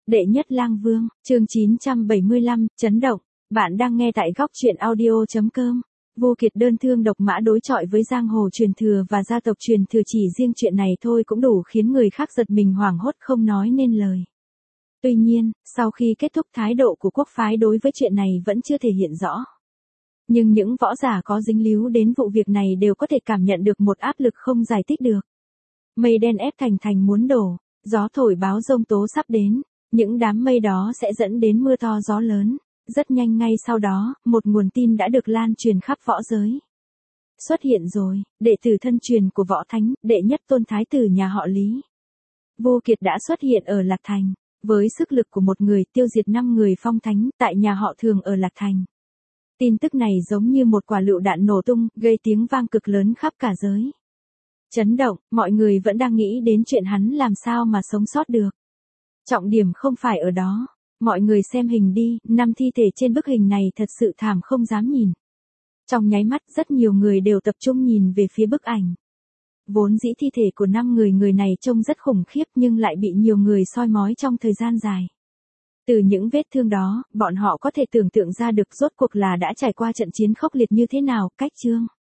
Đệ nhất lang vương, chương 975, chấn động. Bạn đang nghe tại góc truyện audio.com. Vô Kiệt đơn thương độc mã đối chọi với giang hồ truyền thừa và gia tộc truyền thừa, chỉ riêng chuyện này thôi cũng đủ khiến người khác giật mình hoảng hốt không nói nên lời. Tuy nhiên, sau khi kết thúc, thái độ của quốc phái đối với chuyện này vẫn chưa thể hiện rõ. Nhưng những võ giả có dính líu đến vụ việc này đều có thể cảm nhận được một áp lực không giải thích được. Mây đen ép thành muốn đổ, gió thổi báo giông tố sắp đến. Những đám mây đó sẽ dẫn đến mưa to gió lớn. Rất nhanh ngay sau đó, một nguồn tin đã được lan truyền khắp võ giới. Xuất hiện rồi, đệ tử thân truyền của võ thánh, đệ nhất tôn thái tử nhà họ Lý. Vô Kiệt đã xuất hiện ở Lạc Thành, với sức lực của một người tiêu diệt 5 người phong thánh tại nhà họ Thường ở Lạc Thành. Tin tức này giống như một quả lựu đạn nổ tung, gây tiếng vang cực lớn khắp cả giới. Chấn động, mọi người vẫn đang nghĩ đến chuyện hắn làm sao mà sống sót được. Trọng điểm không phải ở đó. Mọi người xem hình đi, 5 thi thể trên bức hình này thật sự thảm không dám nhìn. Trong nháy mắt rất nhiều người đều tập trung nhìn về phía bức ảnh. Vốn dĩ thi thể của 5 người này trông rất khủng khiếp nhưng lại bị nhiều người soi mói trong thời gian dài. Từ những vết thương đó, bọn họ có thể tưởng tượng ra được rốt cuộc là đã trải qua trận chiến khốc liệt như thế nào. Cách chương